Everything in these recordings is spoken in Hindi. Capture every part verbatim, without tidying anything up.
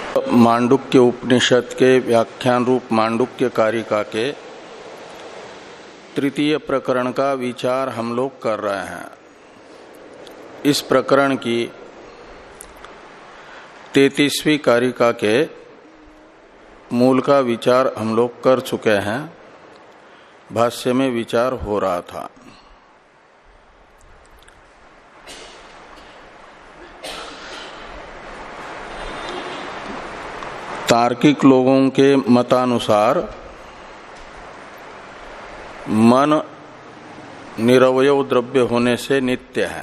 मांडुक्य उपनिषद के व्याख्यान रूप मांडुक्य कारिका के तृतीय प्रकरण का विचार हम लोग कर रहे हैं। इस प्रकरण की तैंतीसवीं कारिका के मूल का विचार हम लोग कर चुके हैं। भाष्य में विचार हो रहा था। तार्किक लोगों के मतानुसार मन निरवयव द्रव्य होने से नित्य है।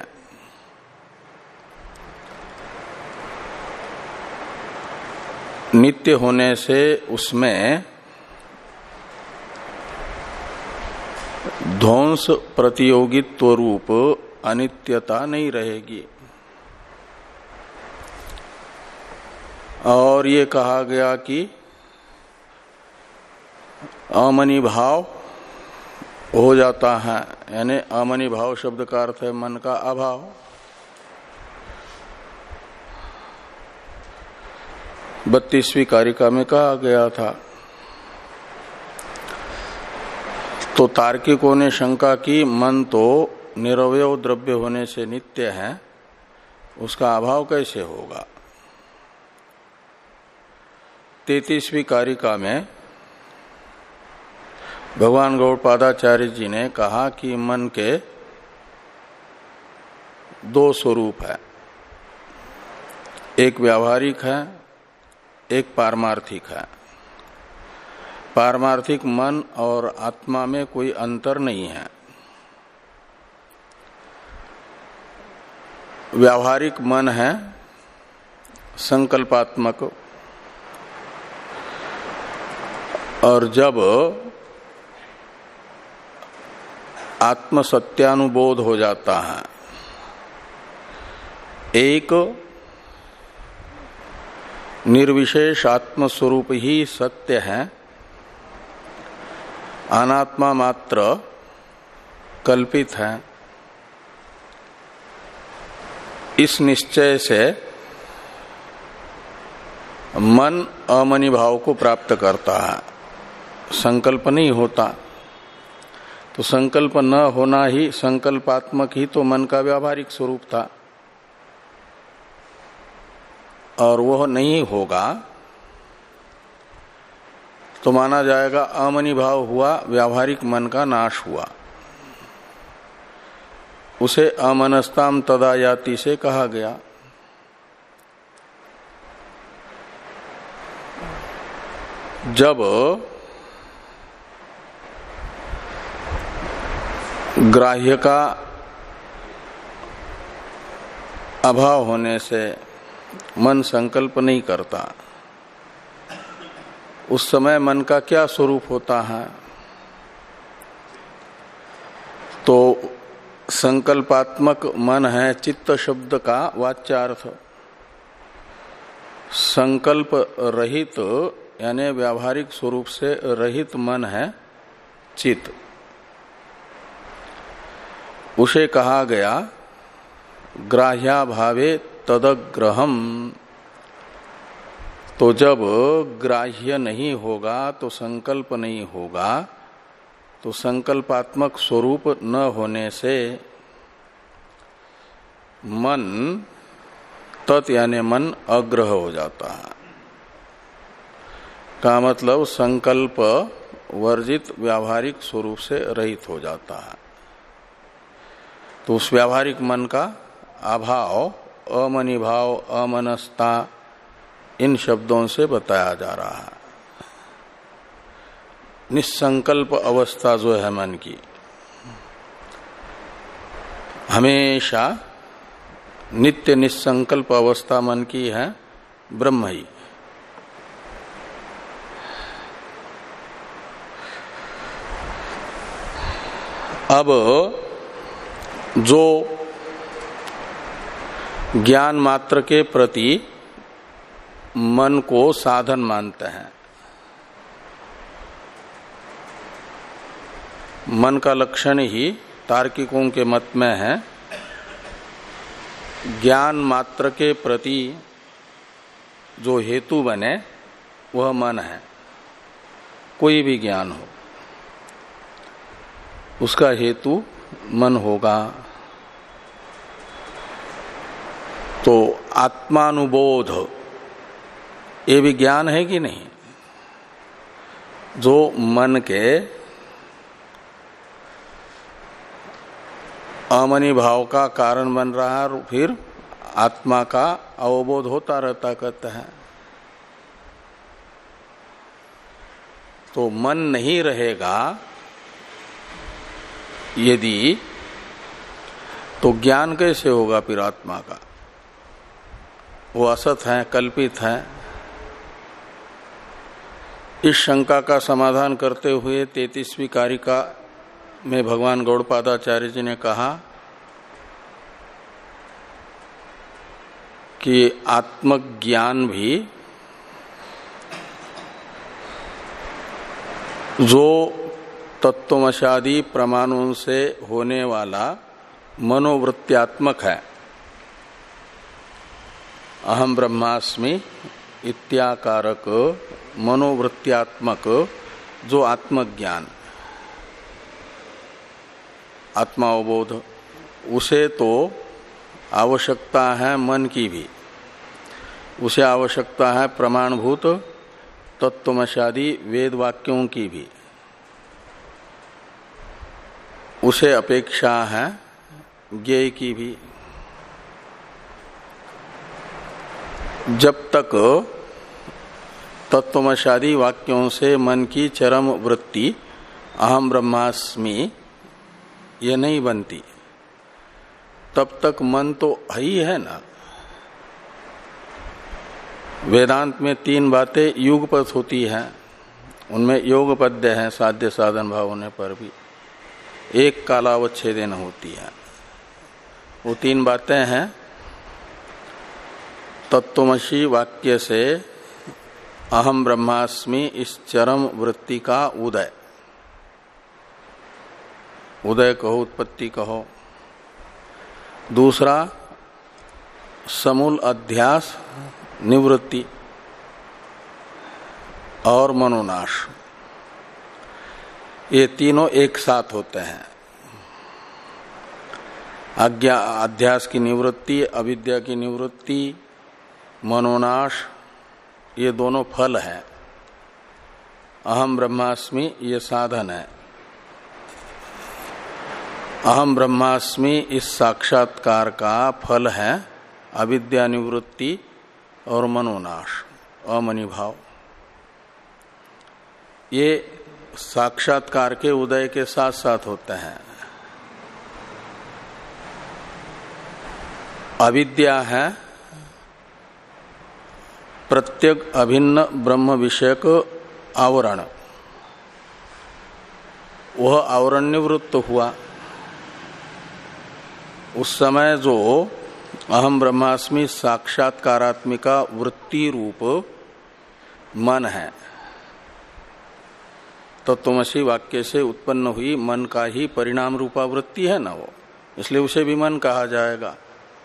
नित्य होने से उसमें ध्वंस प्रतियोगित्व रूप अनित्यता नहीं रहेगी। और ये कहा गया कि अमनि भाव हो जाता है, यानी अमनि भाव शब्द का अर्थ है मन का अभाव। बत्तीसवीं कारिका में कहा गया था। तो तार्किकों ने शंका की मन तो निरवयव द्रव्य होने से नित्य है, उसका अभाव कैसे होगा। तैंतीसवीं कारिका में भगवान गौड़पादाचार्य जी ने कहा कि मन के दो स्वरूप है, एक व्यावहारिक है, एक पारमार्थिक है। पारमार्थिक मन और आत्मा में कोई अंतर नहीं है। व्यावहारिक मन है संकल्पात्मक, और जब आत्म सत्यानुबोध हो जाता है, एक निर्विशेष आत्मस्वरूप ही सत्य है, अनात्मा मात्र कल्पित है, इस निश्चय से मन अमनि भाव को प्राप्त करता है, संकल्प नहीं होता। तो संकल्प न होना ही, संकल्पात्मक ही तो मन का व्यावहारिक स्वरूप था, और वह नहीं होगा तो माना जाएगा अमनि भाव हुआ, व्यावहारिक मन का नाश हुआ। उसे अमनस्ताम तदायाति से कहा गया। जब ग्राह्य का अभाव होने से मन संकल्प नहीं करता, उस समय मन का क्या स्वरूप होता है। तो संकल्पात्मक मन है चित्त शब्द का वाच्यार्थ। संकल्प रहित यानी व्यावहारिक स्वरूप से रहित मन है चित्त। उसे कहा गया ग्राह्याभावे तदग्रहम। तो जब ग्राह्य नहीं होगा तो संकल्प नहीं होगा, तो संकल्पात्मक स्वरूप न होने से मन तत् यानी मन अग्रह हो जाता है। का मतलब संकल्प वर्जित व्यावहारिक स्वरूप से रहित हो जाता है। तो उस व्यावहारिक मन का अभाव, अमनि भाव, अमनस्ता, इन शब्दों से बताया जा रहा है। निसंकल्प अवस्था जो है मन की, हमेशा नित्य निसंकल्प अवस्था मन की है ब्रह्म ही। अब जो ज्ञान मात्र के प्रति मन को साधन मानते हैं, मन का लक्षण ही तार्किकों के मत में है ज्ञान मात्र के प्रति जो हेतु बने वह मन है। कोई भी ज्ञान हो उसका हेतु मन होगा। तो आत्मानुबोध ये भी ज्ञान है कि नहीं? जो मन के अमनि भाव का कारण बन रहा है, फिर आत्मा का अवबोध होता रहता कहते हैं। तो मन नहीं रहेगा यदि, तो ज्ञान कैसे होगा फिर आत्मा का? वो असत है, कल्पित है। इस शंका का समाधान करते हुए तैंतीसवीं कारिका में भगवान गौड़पादाचार्य जी ने कहा कि आत्मज्ञान भी जो तत्वमशादी प्रमाणों से होने वाला मनोवृत्त्यात्मक है, अहम ब्रह्मास्मि इत्याकारक मनोवृत्त्यात्मक जो आत्मज्ञान, आत्मावबोध, उसे तो आवश्यकता है मन की भी, उसे आवश्यकता है प्रमाणभूत तत्वमशादी वेद वाक्यों की भी, उसे अपेक्षा है ज्ञेय की भी। जब तक तत्वमशादी वाक्यों से मन की चरम वृत्ति अहम ब्रह्मास्मि ये नहीं बनती, तब तक मन तो है ही है ना। वेदांत में तीन बातें युगपथ होती हैं, उनमें योगपद्य है साध्य साधन भाव होने पर भी, एक कालावच्छेदेन होती है। वो तीन बातें हैं तत्वमसी वाक्य से अहम ब्रह्मास्मि इस चरम वृत्ति का उदय, उदय कहो उत्पत्ति कहो। दूसरा समूल अध्यास निवृत्ति और मनोनाश, ये तीनों एक साथ होते हैं। अज्ञा अध्यास की निवृत्ति, अविद्या की निवृत्ति, मनोनाश, ये दोनों फल है। अहम ब्रह्मास्मि ये साधन है। अहम ब्रह्मास्मि इस साक्षात्कार का फल है अविद्या निवृत्ति और मनोनाश, अमनि भाव। ये साक्षात्कार के उदय के साथ साथ होते हैं। अविद्या है प्रत्येक अभिन्न ब्रह्म विषयक आवरण, वह आवरण निवृत्त हुआ। उस समय जो अहम ब्रह्मास्मि साक्षात्कारात्मिका वृत्ति रूप मन है, तत्वमसी वाक्य से उत्पन्न हुई मन का ही परिणाम रूपा वृत्ति है ना वो, इसलिए उसे भी मन कहा जाएगा।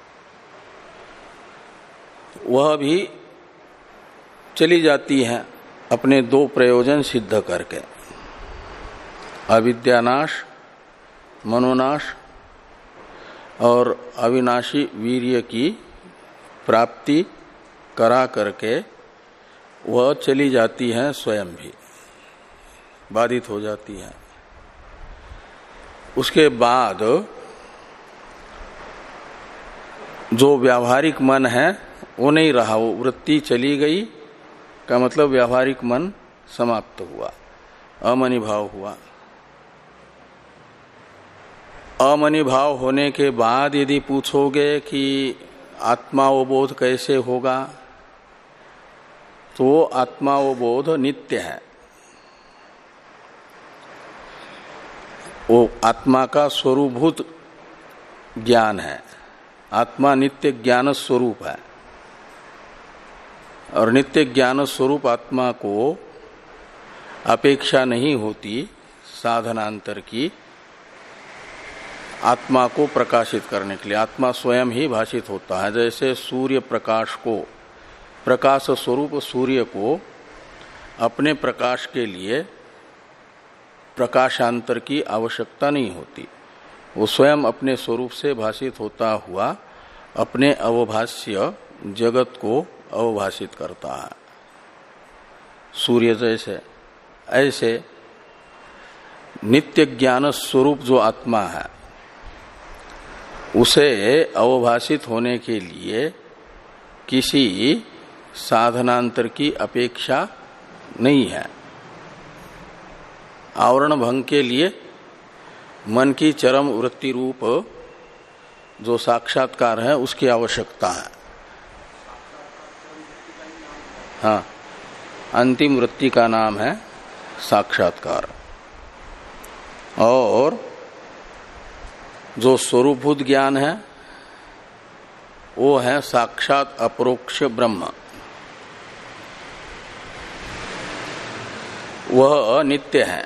वह भी चली जाती है अपने दो प्रयोजन सिद्ध करके, अविद्यानाश, मनोनाश और अविनाशी वीर्य की प्राप्ति करा करके वह चली जाती है, स्वयं भी बाधित हो जाती है। उसके बाद जो व्यावहारिक मन है वो नहीं रहा, वो वृत्ति चली गई का मतलब व्यावहारिक मन समाप्त हुआ, अमनि भाव हुआ। अमनि भाव होने के बाद यदि पूछोगे कि आत्मावबोध कैसे होगा, तो आत्मावबोध नित्य है। वो आत्मा का स्वरूपभूत ज्ञान है। आत्मा नित्य ज्ञान स्वरूप है और नित्य ज्ञान स्वरूप आत्मा को अपेक्षा नहीं होती साधनांतर की आत्मा को प्रकाशित करने के लिए। आत्मा स्वयं ही भाषित होता है। जैसे सूर्य प्रकाश को प्रकाश स्वरूप सूर्य को अपने प्रकाश के लिए प्रकाशांतर की आवश्यकता नहीं होती। वो स्वयं अपने स्वरूप से भाषित होता हुआ अपने अवभाष्य जगत को अवभाषित करता है। सूर्य जैसे ऐसे नित्य ज्ञान स्वरूप जो आत्मा है उसे अवभाषित होने के लिए किसी साधनांतर की अपेक्षा नहीं है। आवरण भंग के लिए मन की चरम वृत्ति रूप जो साक्षात्कार है उसकी आवश्यकता है। हाँ, अंतिम वृत्ति का नाम है साक्षात्कार। और जो स्वरूपभूत ज्ञान है वो है साक्षात अपरोक्ष ब्रह्म। वह नित्य है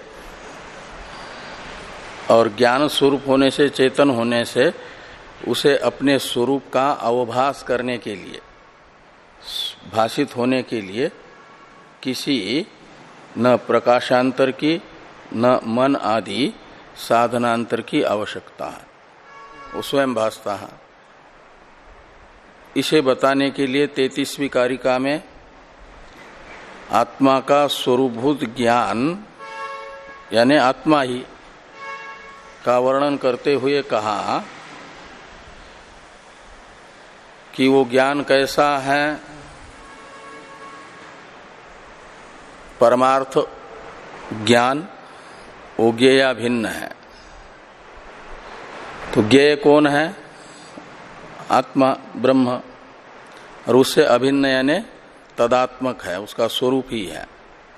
और ज्ञान स्वरूप होने से, चेतन होने से उसे अपने स्वरूप का अवभास करने के लिए, भाषित होने के लिए किसी न प्रकाशांतर की न मन आदि साधनांतर की आवश्यकता है। वो स्वयं भासता है। इसे बताने के लिए तैंतीसवीं कारिका में आत्मा का स्वरूपभूत ज्ञान यानी आत्मा ही का वर्णन करते हुए कहा कि वो ज्ञान कैसा है। परमार्थ ज्ञान वो ज्ञेया भिन्न है। तो ज्ञेय कौन है? आत्मा ब्रह्म। और उससे अभिन्न यानी तदात्मक है, उसका स्वरूप ही है।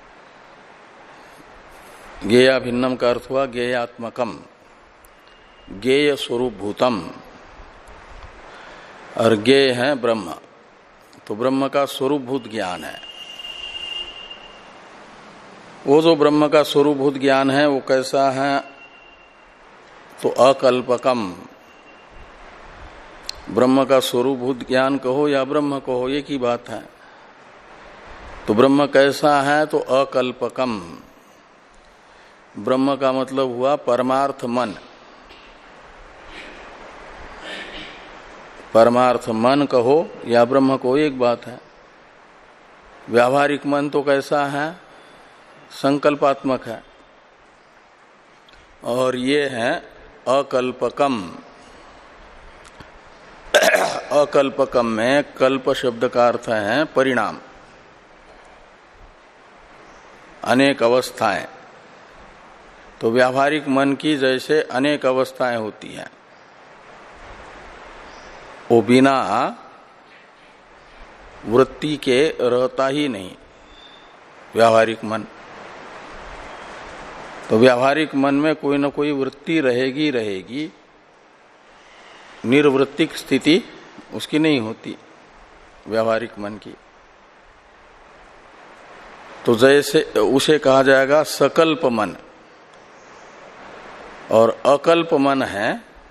ज्ञेया भिन्नम का अर्थ हुआ ज्ञेयात्मकम, ज्ञेय स्वरूप भूतम। और ज्ञेय है ब्रह्म। तो ब्रह्म का स्वरूप भूत ज्ञान है। वो जो ब्रह्म का स्वरूपभूत ज्ञान है वो कैसा है? तो अकल्पकम। ब्रह्म का स्वरूपभूत ज्ञान कहो या ब्रह्म कहो एक ही बात है। तो ब्रह्म कैसा है? तो अकल्पकम। ब्रह्म का मतलब हुआ परमार्थ मन। परमार्थ मन कहो या ब्रह्म कहो एक बात है। व्यावहारिक मन तो कैसा है? संकल्पात्मक है। और ये है अकल्पकम। अकल्पकम में कल्प शब्द का अर्थ है परिणाम, अनेक अवस्थाएं। तो व्यावहारिक मन की जैसे अनेक अवस्थाएं होती हैं, वो बिना वृत्ति के रहता ही नहीं व्यावहारिक मन। तो व्यावहारिक मन में कोई न कोई वृत्ति रहेगी रहेगी, निर्वृत्तिक स्थिति उसकी नहीं होती व्यावहारिक मन की। तो जैसे उसे कहा जाएगा सकल्प मन। और अकल्प मन है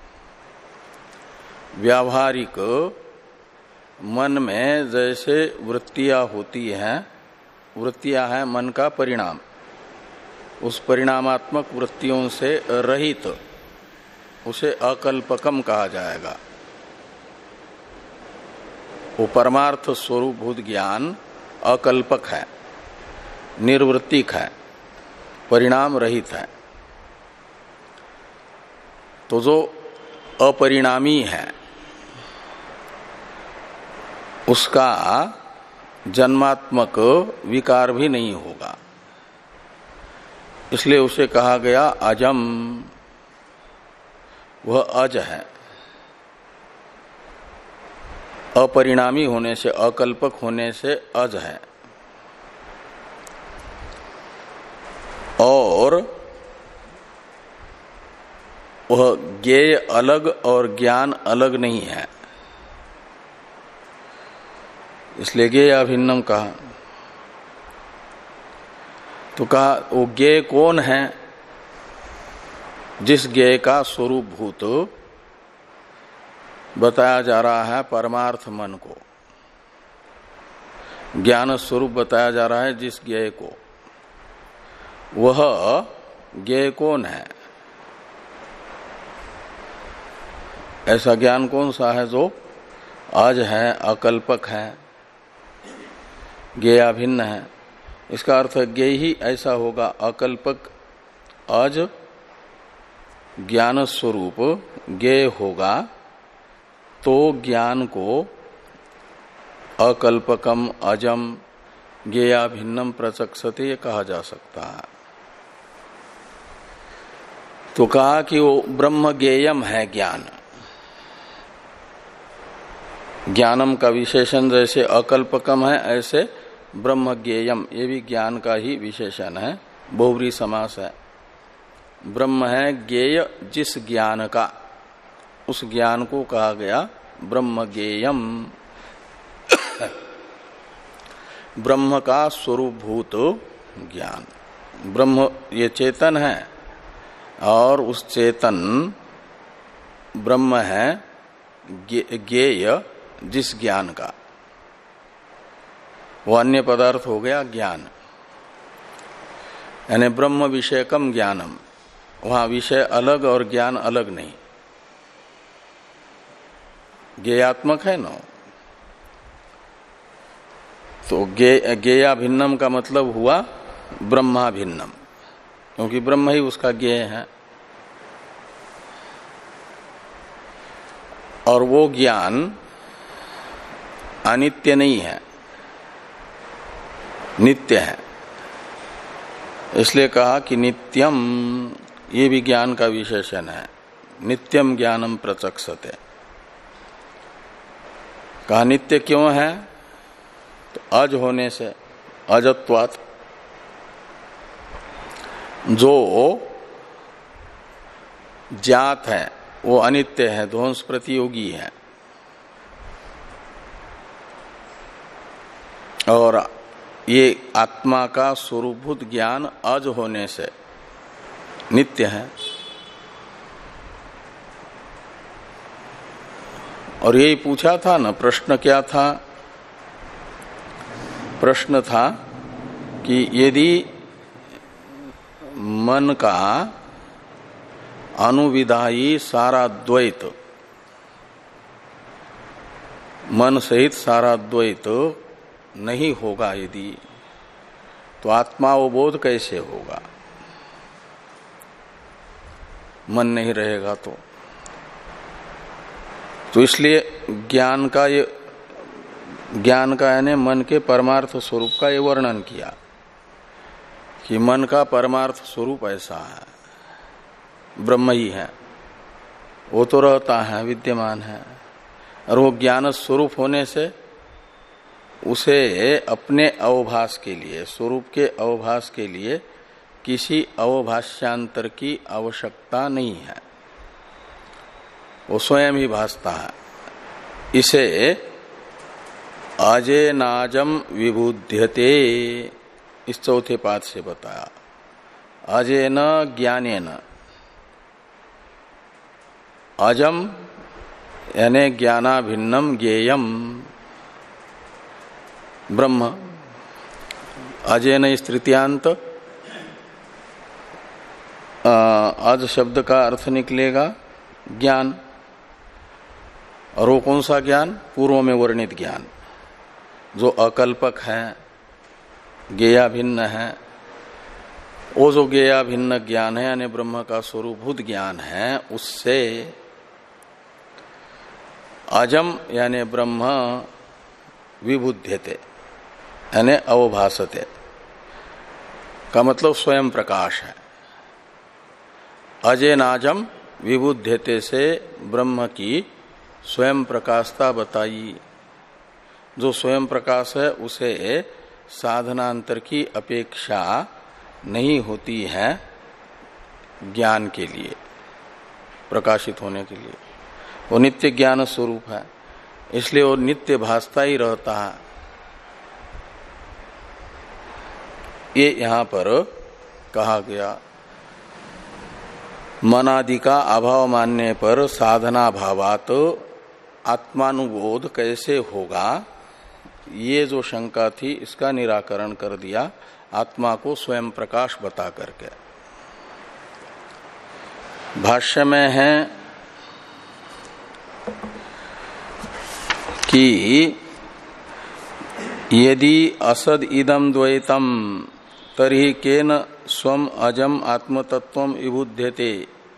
व्यावहारिक मन में जैसे वृत्तियां होती हैं, वृत्तियां हैं मन का परिणाम। उस परिणामात्मक वृत्तियों से रहित उसे अकल्पकम कहा जाएगा। वो परमार्थ स्वरूपभूत ज्ञान अकल्पक है, निर्वृत्तिक है, परिणाम रहित है। तो जो अपरिणामी है उसका जन्मात्मक विकार भी नहीं होगा। इसलिए उसे कहा गया अजम। वह अज है। अपरिणामी होने से, अकल्पक होने से अज है। और वह ज्ञेय अलग और ज्ञान अलग नहीं है, इसलिए ज्ञेय भिन्नम कहा। तो कहा वो ज्ञेय कौन है? जिस ज्ञेय का स्वरूप भूत बताया जा रहा है परमार्थ मन को। ज्ञान स्वरूप बताया जा रहा है जिस ज्ञेय को, वह ज्ञेय कौन है? ऐसा ज्ञान कौन सा है जो अज है, अकल्पक है, ज्ञेयाभिन्न है? इसका अर्थ ज्ञेय ही ऐसा होगा, अकल्पक अज ज्ञान स्वरूप ज्ञेय होगा तो ज्ञान को अकल्पकम अजम ज्ञेयाभिन्नम प्रचक्षते कहा जा सकता है। तो कहा कि वो ब्रह्म ज्ञेयम है ज्ञान। ज्ञानम का विशेषण जैसे अकल्पकम है, ऐसे ब्रह्म ज्ञेयम ये भी ज्ञान का ही विशेषण है, बहुव्रीहि समास है। ब्रह्म है ज्ञेय जिस ज्ञान का, उस ज्ञान को कहा गया ब्रह्म ज्ञेयम। ब्रह्म का स्वरूपभूत ज्ञान। ब्रह्म ये चेतन है और उस चेतन ब्रह्म है ज्ञेय जिस ज्ञान का, वो अन्य पदार्थ हो गया ज्ञान, यानी ब्रह्म विषयकम ज्ञानम। वहां विषय अलग और ज्ञान अलग नहीं, ज्ञेयात्मक है ना। तो ज्ञेयाभिन्नम का मतलब हुआ ब्रह्माभिन्नम, क्योंकि ब्रह्म ही उसका ज्ञेय है। और वो ज्ञान अनित्य नहीं है, नित्य है। इसलिए कहा कि नित्यम, ये भी ज्ञान का विशेषण है। नित्यम ज्ञानम प्रचक्षते। कहा नित्य क्यों है? तो अज होने से, अजत्वात्। जो ज्ञात है वो अनित्य है, ध्वंस प्रतियोगी है। और ये आत्मा का स्वरूपभूत ज्ञान अज होने से नित्य है। और यही पूछा था ना, प्रश्न क्या था? प्रश्न था कि यदि मन का अनुविधायी सारा द्वैत, मन सहित सारा द्वैत नहीं होगा, यदि तो आत्मावबोध कैसे होगा? मन नहीं रहेगा तो तो इसलिए ज्ञान का ये ज्ञान का यानी मन के परमार्थ स्वरूप का ये वर्णन किया कि मन का परमार्थ स्वरूप ऐसा है, ब्रह्म ही है, वो तो रहता है, विद्यमान है। और वो ज्ञान स्वरूप होने से उसे अपने अवभास के लिए, स्वरूप के अवभास के लिए किसी अवभाष्यांतर की आवश्यकता नहीं है, वो स्वयं ही भासता है। इसे अजेनाजम विबुध्यते इस चौथे पाद से बताया। अजेन ज्ञानेन, अजम यानी ज्ञानाभिन्नम ज्ञेयम ब्रह्म। अजेन इस तृतीयांत अज शब्द का अर्थ निकलेगा ज्ञान। और वो कौन सा ज्ञान? पूर्व में वर्णित ज्ञान जो अकल्पक है, ज्ञेयाभिन्न है। वो जो ज्ञेयाभिन्न ज्ञान है यानी ब्रह्म का स्वरूपभूत ज्ञान है, उससे अजम यानी ब्रह्म विबुध्यते यानी अवभासते का मतलब स्वयं प्रकाश है। अजेनाजम विबुध्यते से ब्रह्म की स्वयं प्रकाशता बताई। जो स्वयं प्रकाश है उसे साधनांतर की अपेक्षा नहीं होती है ज्ञान के लिए, प्रकाशित होने के लिए। वो नित्य ज्ञान स्वरूप है, इसलिए वो नित्य भासता ही रहता है। ये यहां पर कहा गया। मनादि का अभाव मानने पर साधना भावात आत्मानुबोध कैसे होगा, ये जो शंका थी इसका निराकरण कर दिया आत्मा को स्वयं प्रकाश बता करके। भाष्य में है कि यदि असद इदम द्वैतम तर्हि केन स्वम अजम आत्मतत्वम विबुध्यते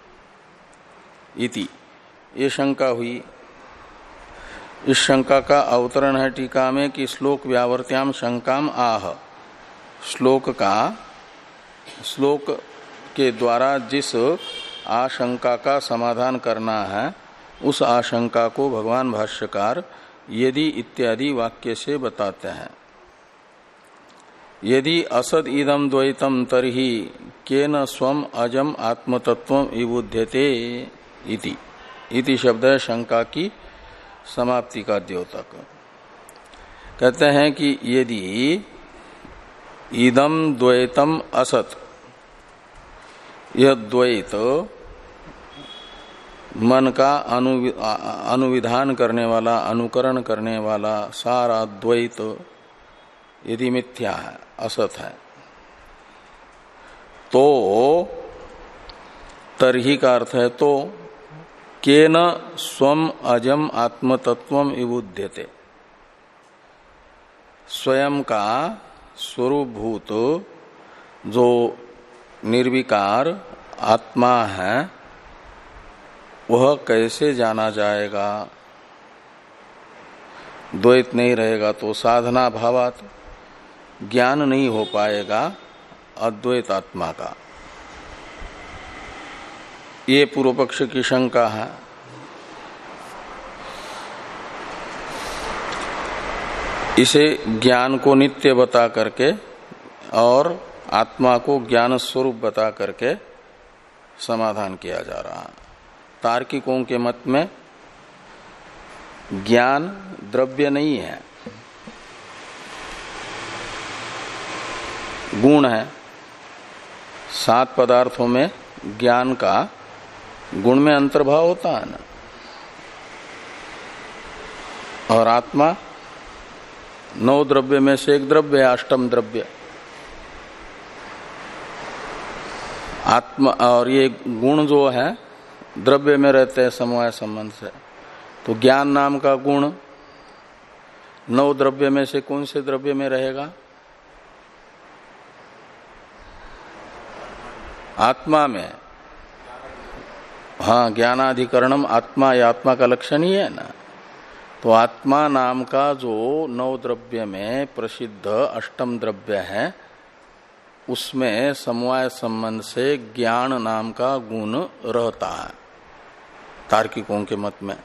इति, ये शंका हुई। इस शंका का अवतरण है टीका में कि श्लोक व्यावर्त्याम शंकाम आह, श्लोक का श्लोक के द्वारा जिस आशंका का समाधान करना है उस आशंका को भगवान भाष्यकार यदि इत्यादि वाक्य से बताते हैं। यदि असद इदम द्वैतम तर्हि केन स्वम अजम आत्मतत्वम विबुध्यते इति, इति शब्द है शंका की समाप्ति का द्योतक। कहते हैं कि यदि इदम द्वैतम असत, यह द्वैत मन का अनु, अनुविधान करने वाला, अनुकरण करने वाला सारा द्वैत यदि मिथ्या है, असत है, तो तरही का अर्थ है तो केन स्वम अजम आत्मतत्वम विबुध्यते, स्वयं का स्वरूपभूत जो निर्विकार आत्मा है वह कैसे जाना जाएगा। द्वैत नहीं रहेगा तो साधना भावात ज्ञान नहीं हो पाएगा अद्वैत आत्मा का। ये पूर्व पक्ष की शंका है। इसे ज्ञान को नित्य बता करके और आत्मा को ज्ञान स्वरूप बता करके समाधान किया जा रहा है। तार्किकों के मत में ज्ञान द्रव्य नहीं है, गुण है। सात पदार्थों में ज्ञान का गुण में अंतर्भाव होता है ना, और आत्मा नौ द्रव्य में से एक द्रव्य है, अष्टम द्रव्य आत्मा। और ये गुण जो है द्रव्य में रहते हैं समवाय संबंध से, तो ज्ञान नाम का गुण नौ द्रव्य में से कौन से द्रव्य में रहेगा? आत्मा में। हाँ, ज्ञानाधिकरणम आत्मा, या आत्मा का लक्षण ही है ना। तो आत्मा नाम का जो नौ द्रव्य में प्रसिद्ध अष्टम द्रव्य है उसमें समवाय संबंध से ज्ञान नाम का गुण रहता है तार्किकों के मत में।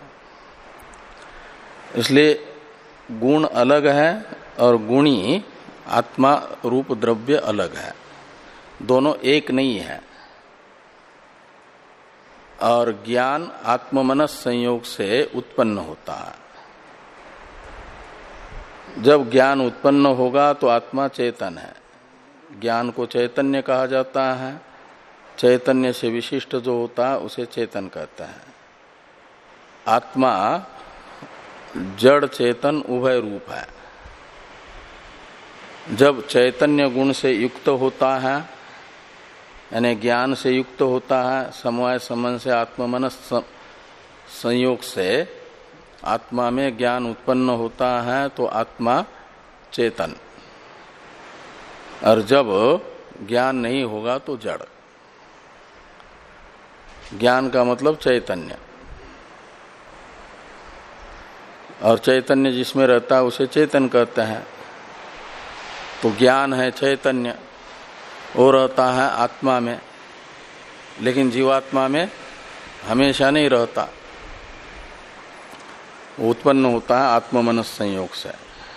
इसलिए गुण अलग है और गुणी आत्मा रूप द्रव्य अलग है, दोनों एक नहीं है। और ज्ञान आत्ममनस संयोग से उत्पन्न होता है। जब ज्ञान उत्पन्न होगा तो आत्मा चेतन है। ज्ञान को चैतन्य कहा जाता है। चैतन्य से विशिष्ट जो होता है उसे चेतन कहता है। आत्मा जड़ चेतन उभय रूप है। जब चैतन्य गुण से युक्त होता है, यानी ज्ञान से युक्त होता है, समवाय संबंध से आत्ममनस संयोग से आत्मा में ज्ञान उत्पन्न होता है तो आत्मा चेतन। और जब ज्ञान नहीं होगा तो जड़। ज्ञान का मतलब चैतन्य, और चैतन्य जिसमें रहता है उसे चेतन कहते हैं। तो ज्ञान है चैतन्य, वो रहता है आत्मा में, लेकिन जीवात्मा में हमेशा नहीं रहता, वो उत्पन्न होता है आत्ममनस संयोग से।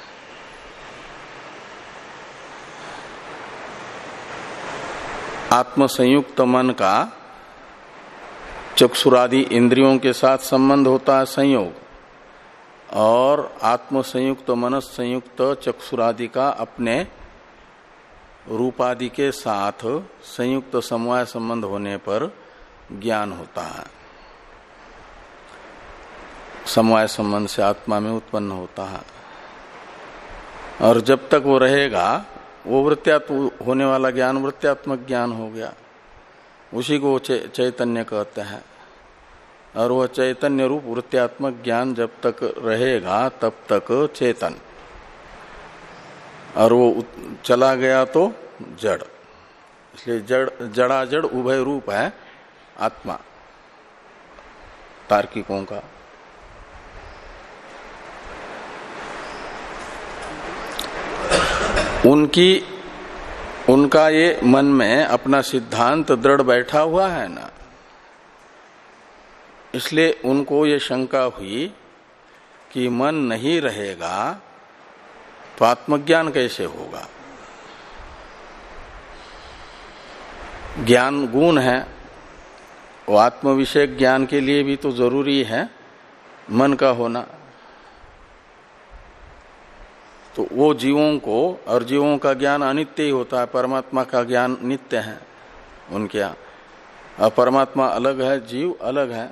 आत्म संयुक्त मन का चक्षुरादि इंद्रियों के साथ संबंध होता है संयोग, और आत्म संयुक्त मनस संयुक्त चक्षुरादि का अपने रूपादि के साथ संयुक्त समवाय संबंध होने पर ज्ञान होता है। समवाय संबंध से आत्मा में उत्पन्न होता है। और जब तक वो रहेगा वो वृत्त्यात्म होने वाला ज्ञान वृत्त्यात्मक ज्ञान हो गया, उसी को चैतन्य कहते हैं। और वह चैतन्य रूप वृत्त्यात्मक ज्ञान जब तक रहेगा तब तक चेतन, और वो चला गया तो जड़। इसलिए जड़ जड़ा जड़ उभय रूप है आत्मा तार्किकों का। उनकी उनका ये मन में अपना सिद्धांत दृढ़ बैठा हुआ है ना, इसलिए उनको ये शंका हुई कि मन नहीं रहेगा तो आत्मज्ञान कैसे होगा। ज्ञान गुण है, वो आत्म विषय ज्ञान के लिए भी तो जरूरी है मन का होना। तो वो जीवों को, और जीवों का ज्ञान अनित्य ही होता है, परमात्मा का ज्ञान नित्य है उनके यहाँ। और परमात्मा अलग है, जीव अलग है।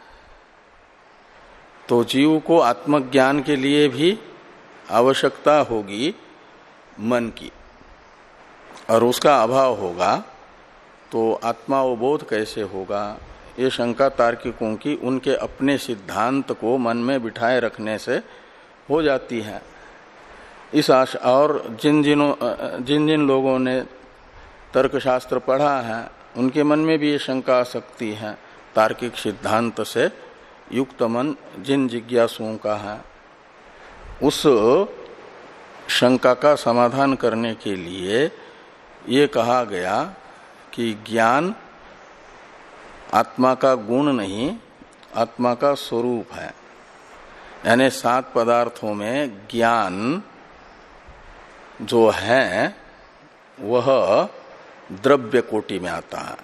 तो जीव को आत्मज्ञान के लिए भी आवश्यकता होगी मन की, और उसका अभाव होगा तो आत्मावबोध कैसे होगा। ये शंका तार्किकों की उनके अपने सिद्धांत को मन में बिठाए रखने से हो जाती है। इस आशा, और जिन जिनों जिन जिन लोगों ने तर्कशास्त्र पढ़ा है उनके मन में भी ये शंका आ सकती है। तार्किक सिद्धांत से युक्त मन जिन जिज्ञासुओं का है, उस शंका का समाधान करने के लिए ये कहा गया कि ज्ञान आत्मा का गुण नहीं, आत्मा का स्वरूप है। यानी सात पदार्थों में ज्ञान जो है वह द्रव्य कोटि में आता है।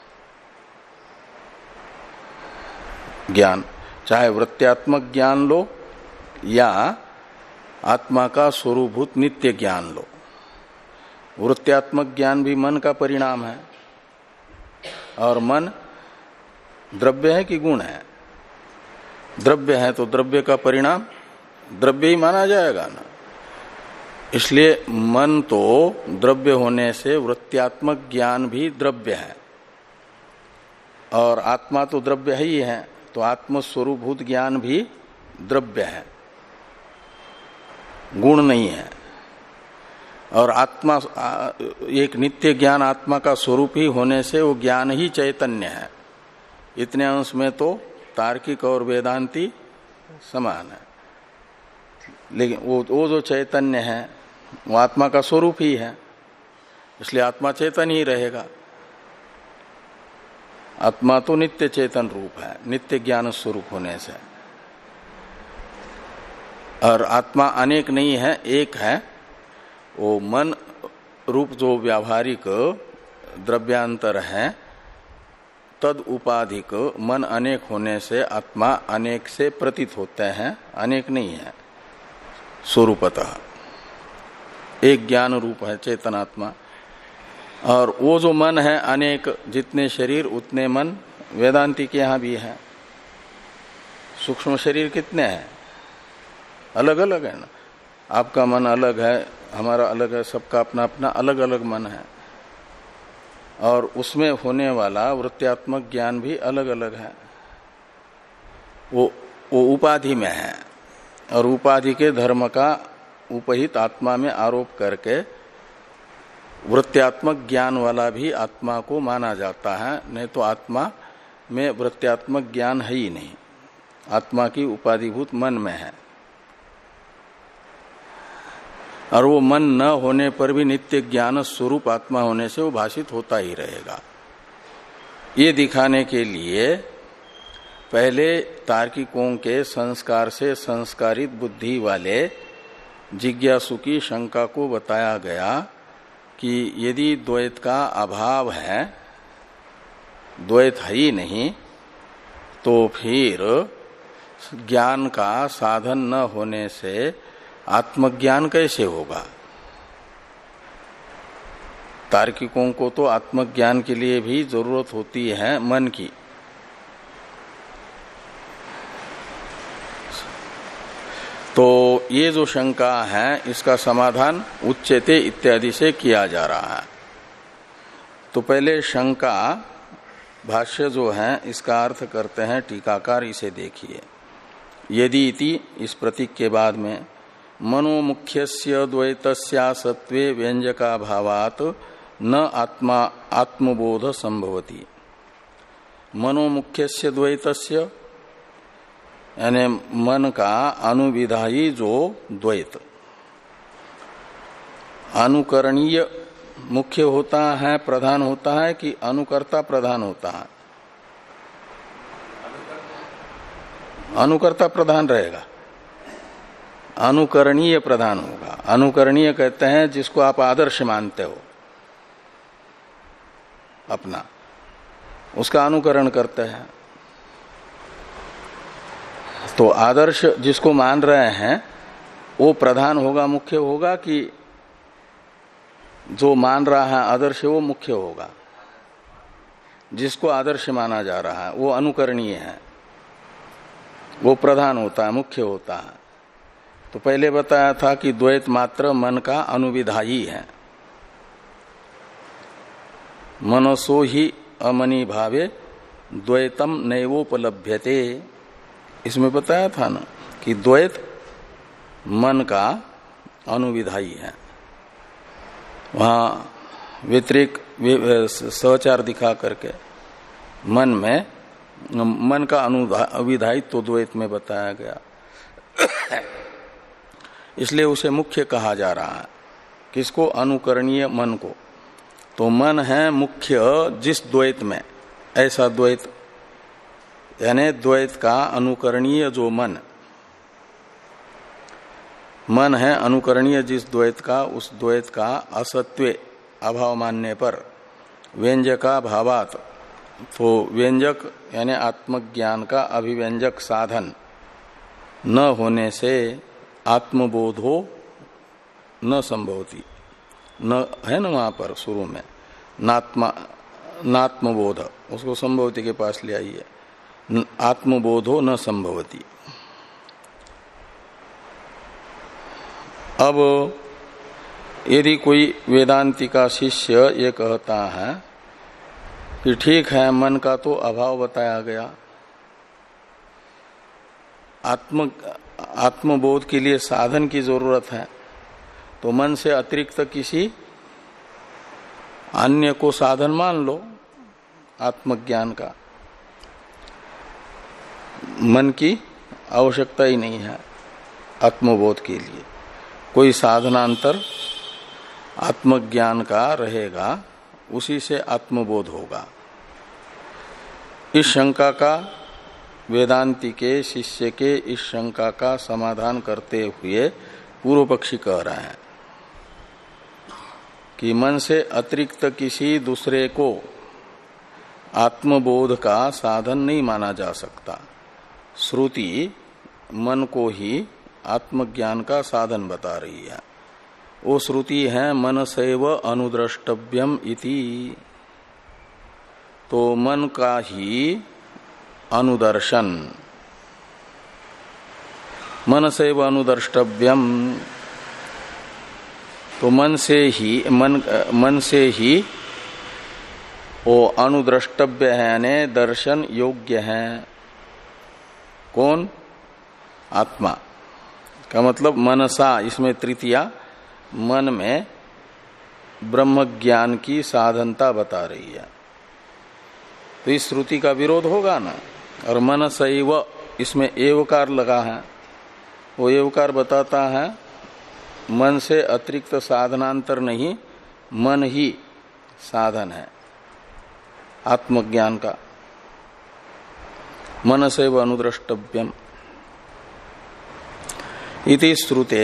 ज्ञान चाहे वृत्त्यात्मक ज्ञान लो या आत्मा का स्वरूभूत नित्य ज्ञान लो। वृत्त्यात्मक ज्ञान भी मन का परिणाम है, और मन द्रव्य है कि गुण है। द्रव्य है तो द्रव्य का परिणाम द्रव्य ही माना जाएगा ना। इसलिए मन तो द्रव्य होने से वृत्त्यात्मक ज्ञान भी द्रव्य है, और आत्मा तो द्रव्य ही है, तो आत्मस्वरूभूत ज्ञान भी द्रव्य है, गुण नहीं है। और आत्मा एक नित्य ज्ञान आत्मा का स्वरूप ही होने से वो ज्ञान ही चैतन्य है। इतने अंश में तो तार्किक और वेदांती समान है, लेकिन वो वो जो चैतन्य है वो आत्मा का स्वरूप ही है, इसलिए आत्मा चेतन ही रहेगा। आत्मा तो नित्य चेतन रूप है, नित्य ज्ञान स्वरूप होने से। और आत्मा अनेक नहीं है, एक है। वो मन रूप जो व्यावहारिक द्रव्यांतर है, तद उपाधिक मन अनेक होने से आत्मा अनेक से प्रतीत होते हैं, अनेक नहीं है स्वरूपतः। एक ज्ञान रूप है चेतनात्मा। और वो जो मन है अनेक, जितने शरीर उतने मन वेदांती के यहाँ भी है। सूक्ष्म शरीर कितने हैं? अलग अलग है ना। आपका मन अलग है, हमारा अलग है, सबका अपना अपना अलग अलग मन है। और उसमें होने वाला वृत्त्यात्मक ज्ञान भी अलग अलग है। वो वो उपाधि में है, और उपाधि के धर्म का उपहित आत्मा में आरोप करके वृत्त्यात्मक ज्ञान वाला भी आत्मा को माना जाता है। नहीं तो आत्मा में वृत्त्यात्मक ज्ञान है ही नहीं, आत्मा की उपाधिभूत मन में है। और वो मन न होने पर भी नित्य ज्ञान स्वरूप आत्मा होने से वो भाषित होता ही रहेगा। ये दिखाने के लिए पहले तार्किकों के संस्कार से संस्कारित बुद्धि वाले जिज्ञासु की शंका को बताया गया कि यदि द्वैत का अभाव है, द्वैत है ही नहीं, तो फिर ज्ञान का साधन न होने से आत्मज्ञान कैसे होगा। तार्किकों को तो आत्मज्ञान के लिए भी जरूरत होती है मन की। तो ये जो शंका है इसका समाधान उच्यते इत्यादि से किया जा रहा है। तो पहले शंका भाष्य जो है इसका अर्थ करते हैं टीकाकार, इसे देखिए। यदि इति इस प्रतीक के बाद में मनोमुख्यस्य द्वैतस्या सत्वे व्यंजका भावात न आत्मा आत्मबोध संभवति। मनोमुख्यस्य द्वैतस्य यानी मन का अनुविधायी जो द्वैत अनुकरणीय मुख्य होता है, प्रधान होता है कि अनुकर्ता प्रधान होता है? अनुकर्ता प्रधान रहेगा, अनुकरणीय प्रधान होगा। अनुकरणीय कहते हैं जिसको आप आदर्श मानते हो अपना, उसका अनुकरण करते हैं। तो आदर्श जिसको मान रहे हैं वो प्रधान होगा, मुख्य होगा, कि जो मान रहा है आदर्श वो मुख्य होगा? जिसको आदर्श माना जा रहा है वो अनुकरणीय है, वो प्रधान होता है, मुख्य होता है। तो पहले बताया था कि द्वैत मात्र मन का अनुविधायी है। मनसो ही अमनी भावे द्वैतम नैवोपलभ्यते, इसमें बताया था ना कि द्वैत मन का अनुविधायी है। वहां व्यतिरिक सहचार दिखा करके मन में मन का अनुविधायित्व तो द्वैत में बताया गया, इसलिए उसे मुख्य कहा जा रहा है। किसको? अनुकरणीय मन को। तो मन है मुख्य जिस द्वैत में, ऐसा द्वैत यानी द्वैत का अनुकरणीय जो मन मन है अनुकरणीय जिस द्वैत का, उस द्वैत का असत्वे अभाव मानने पर व्यंजका भावात, तो व्यंजक यानी आत्मज्ञान का अभिव्यंजक साधन न होने से आत्मबोधो न संभवती। न है ना वहां पर शुरू में नात्मा नात्मबोध, उसको संभवती के पास ले आइए। आत्मबोधो न संभवती। अब यदि कोई वेदांती का शिष्य ये कहता है कि ठीक है मन का तो अभाव बताया गया, आत्म आत्मबोध के लिए साधन की जरूरत है, तो मन से अतिरिक्त किसी अन्य को साधन मान लो आत्मज्ञान का। मन की आवश्यकता ही नहीं है आत्मबोध के लिए, कोई साधनांतर आत्मज्ञान का रहेगा, उसी से आत्मबोध होगा। इस शंका का वेदांती के शिष्य के इस शंका का समाधान करते हुए पूर्व पक्षी कह रहे हैं कि मन से अतिरिक्त किसी दूसरे को आत्मबोध का साधन नहीं माना जा सकता। श्रुति मन को ही आत्मज्ञान का साधन बता रही है। वो श्रुति है मनसैव अनुद्रष्टव्यम इति, तो मन का ही अनुदर्शन, मनसैव अनुद्रष्टव्यम, तो मन से ही मन मन से ही वो अनुद्रष्टव्य है यानी दर्शन योग्य है। कौन? आत्मा का मतलब मनसा, इसमें तृतीया मन में ब्रह्म ज्ञान की साधनता बता रही है, तो इस श्रुति का विरोध होगा ना। और मनसैव इसमें एवकार लगा है, वो एवकार बताता है मन से अतिरिक्त साधनांतर नहीं, मन ही साधन है आत्मज्ञान का। मनसैव अनुद्रष्टव्यम इति श्रुते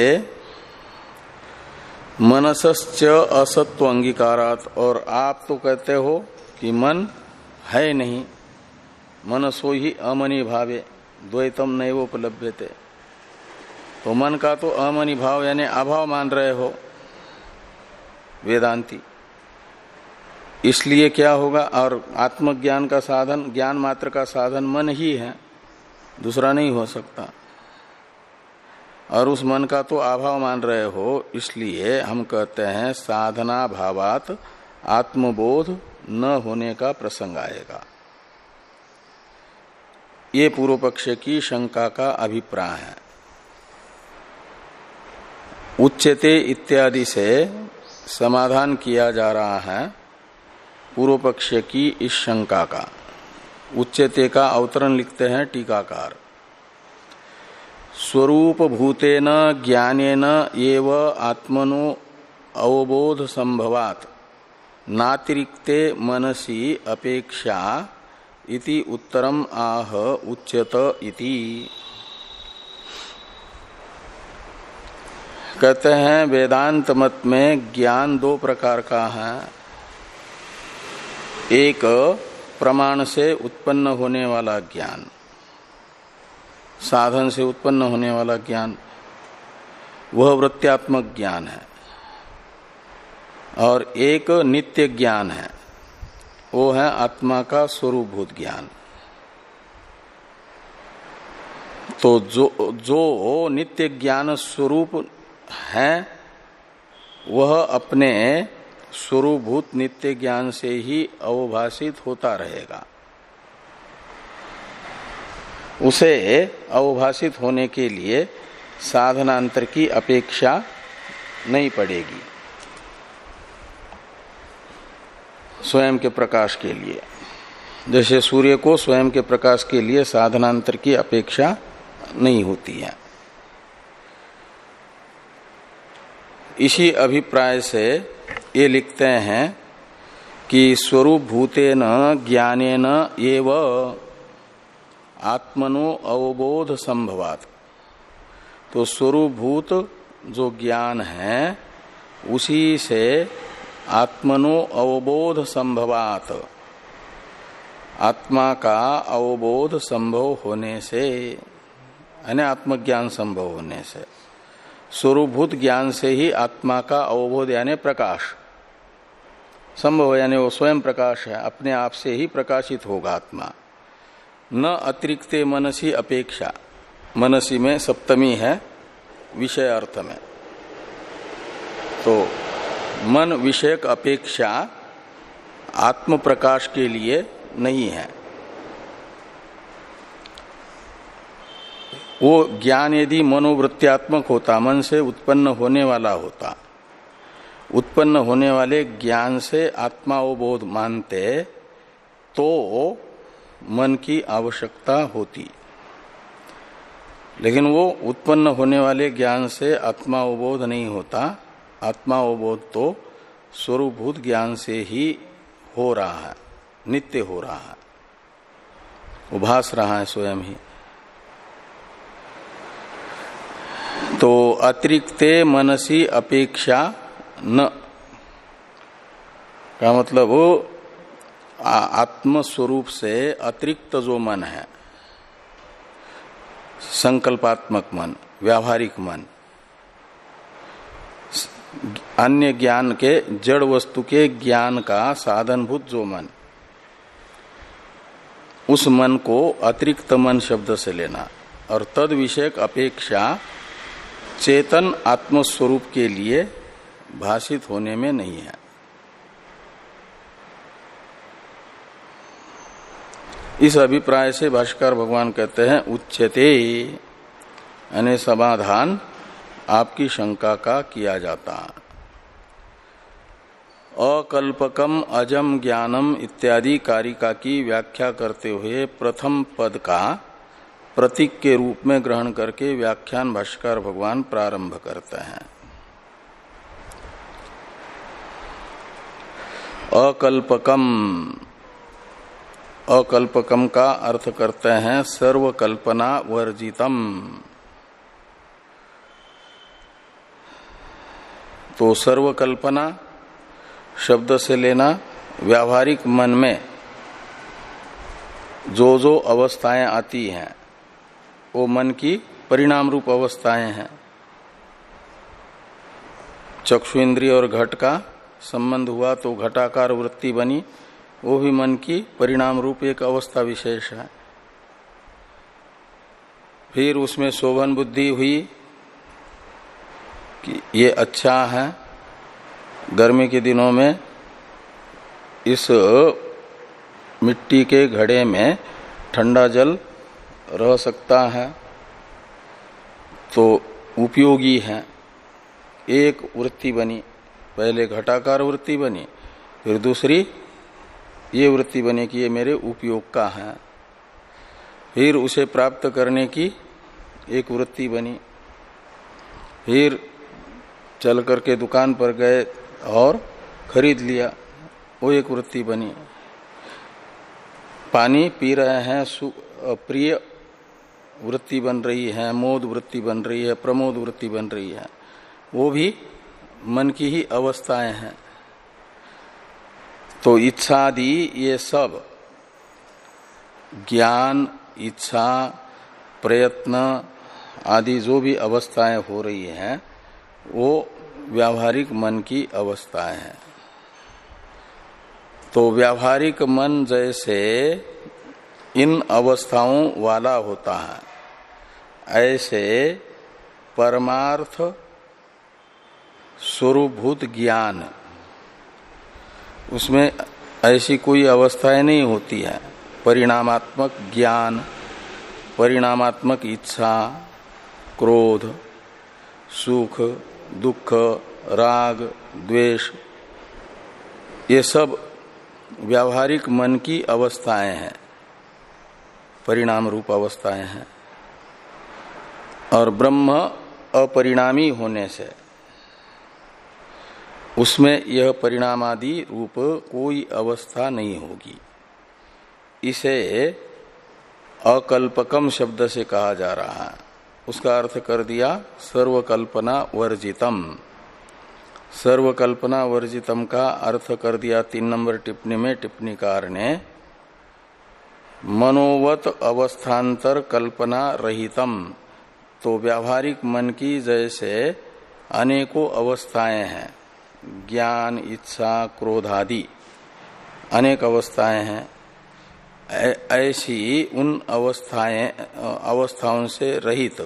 मनसश्च असत्व अंगीकारात, और आप तो कहते हो कि मन है नहीं, मनसो ही अमनि भावे द्वैतम नैवोपलभ्यते, तो मन का तो अमनि भाव यानी अभाव मान रहे हो वेदांती। इसलिए क्या होगा? और आत्मज्ञान का साधन, ज्ञान मात्र का साधन मन ही है, दूसरा नहीं हो सकता। और उस मन का तो अभाव मान रहे हो, इसलिए हम कहते हैं साधना भावात आत्मबोध न होने का प्रसंग आएगा। ये पूर्व पक्ष की शंका का अभिप्राय है। उच्यते इत्यादि से समाधान किया जा रहा है पूर्व पक्ष की इस शंका का। उच्यते का अवतरण लिखते हैं टीकाकार। स्वरूप भूतेन ज्ञानेन एव आत्मनो अवबोध संभवात नातिरिक्ते मनसी अपेक्षा इति उत्तरम आह उच्यत इति। कहते हैं वेदांत मत में ज्ञान दो प्रकार का है। एक प्रमाण से उत्पन्न होने वाला ज्ञान, साधन से उत्पन्न होने वाला ज्ञान, वह वृत्त्यात्मक ज्ञान है। और एक नित्य ज्ञान है, वो है आत्मा का स्वरूपभूत ज्ञान। तो जो जो नित्य ज्ञान स्वरूप है वह अपने स्वरूपभूत नित्य ज्ञान से ही अवभाषित होता रहेगा। उसे अवभाषित होने के लिए साधनांतर की अपेक्षा नहीं पड़ेगी स्वयं के प्रकाश के लिए। जैसे सूर्य को स्वयं के प्रकाश के लिए साधनांतर की अपेक्षा नहीं होती है। इसी अभिप्राय से ये लिखते हैं कि स्वरूप भूतेन ज्ञानेन एव आत्मनो अवबोध संभवात। तो स्वरूप भूत जो ज्ञान है उसी से आत्मनो अवबोध संभवात, आत्मा का अवबोध संभव होने से, यानी आत्मज्ञान संभव होने से, स्वरूपभूत ज्ञान से ही आत्मा का अवबोध यानी प्रकाश संभव, यानी वो स्वयं प्रकाश है, अपने आप से ही प्रकाशित होगा आत्मा। न अतिरिक्ते मनसी अपेक्षा, मनसी में सप्तमी है विषय अर्थ में, तो मन विषयक अपेक्षा आत्म प्रकाश के लिए नहीं है। वो ज्ञान यदि मनोवृत्त्यात्मक होता, मन से उत्पन्न होने वाला होता, उत्पन्न होने वाले ज्ञान से आत्मावबोध मानते तो मन की आवश्यकता होती। लेकिन वो उत्पन्न होने वाले ज्ञान से आत्मावबोध नहीं होता। आत्मावबोध तो स्वरूपभूत ज्ञान से ही हो रहा है, नित्य हो रहा है, उभास रहा है स्वयं ही। तो अतिरिक्ते मनसी अपेक्षा न का मतलब वो आत्म स्वरूप से अतिरिक्त जो मन है, संकल्पात्मक मन, व्यावहारिक मन, अन्य ज्ञान के, जड़ वस्तु के ज्ञान का साधनभूत जो मन, उस मन को अतिरिक्त मन शब्द से लेना और तद विषयक अपेक्षा चेतन आत्मस्वरूप के लिए भाषित होने में नहीं है। इस अभिप्राय से भाष्कर भगवान कहते हैं उच्यते, यानी समाधान आपकी शंका का किया जाता। अकल्पकम अजम ज्ञानम इत्यादि कारिका की व्याख्या करते हुए प्रथम पद का प्रतीक के रूप में ग्रहण करके व्याख्यान भाष्कर भगवान प्रारंभ करते हैं। अकल्पकम, अकल्पकम का अर्थ करते हैं सर्वकल्पना वर्जितम। तो सर्वकल्पना शब्द से लेना व्यावहारिक मन में जो जो अवस्थाएं आती हैं वो मन की परिणाम रूप अवस्थाएं हैं। चक्षु इंद्रिय और घट का संबंध हुआ तो घटाकार वृत्ति बनी, वो भी मन की परिणाम रूप एक अवस्था विशेष है। फिर उसमें शोभन बुद्धि हुई कि ये अच्छा है, गर्मी के दिनों में इस मिट्टी के घड़े में ठंडा जल रह सकता है, तो उपयोगी है। एक वृत्ति बनी, पहले घटाकार वृत्ति बनी, फिर दूसरी ये वृत्ति बनी कि ये मेरे उपयोग का है, फिर उसे प्राप्त करने की एक वृत्ति बनी, फिर चल करके दुकान पर गए और खरीद लिया, वो एक वृत्ति बनी। पानी पी रहे हैं, प्रिय वृत्ति बन रही है, मोद वृत्ति बन रही है, प्रमोद वृत्ति बन रही है, वो भी मन की ही अवस्थाएं हैं। तो इच्छादि ये सब ज्ञान, इच्छा, प्रयत्न आदि जो भी अवस्थाएं हो रही हैं वो व्यावहारिक मन की अवस्थाएं हैं। तो व्यावहारिक मन जैसे इन अवस्थाओं वाला होता है, ऐसे परमार्थ स्वरूपभूत ज्ञान, उसमें ऐसी कोई अवस्थाएं नहीं होती है। परिणामात्मक ज्ञान, परिणामात्मक इच्छा, क्रोध, सुख, दुख, राग, द्वेष, ये सब व्यावहारिक मन की अवस्थाएं हैं, परिणाम रूप अवस्थाएं हैं। और ब्रह्म अपरिणामी होने से उसमें यह परिणामादि रूप कोई अवस्था नहीं होगी। इसे अकल्पकम शब्द से कहा जा रहा है। उसका अर्थ कर दिया सर्वकल्पना वर्जितम। सर्वकल्पना वर्जितम का अर्थ कर दिया तीन नंबर टिप्पणी में टिप्पणीकार ने मनोवत अवस्थान्तर कल्पना रहितम। तो व्यावहारिक मन की जैसे अनेकों अवस्थाएं हैं, ज्ञान, इच्छा, क्रोध आदि अनेक अवस्थाएं हैं, ऐसी उन अवस्थाएं अवस्थाओं से रहित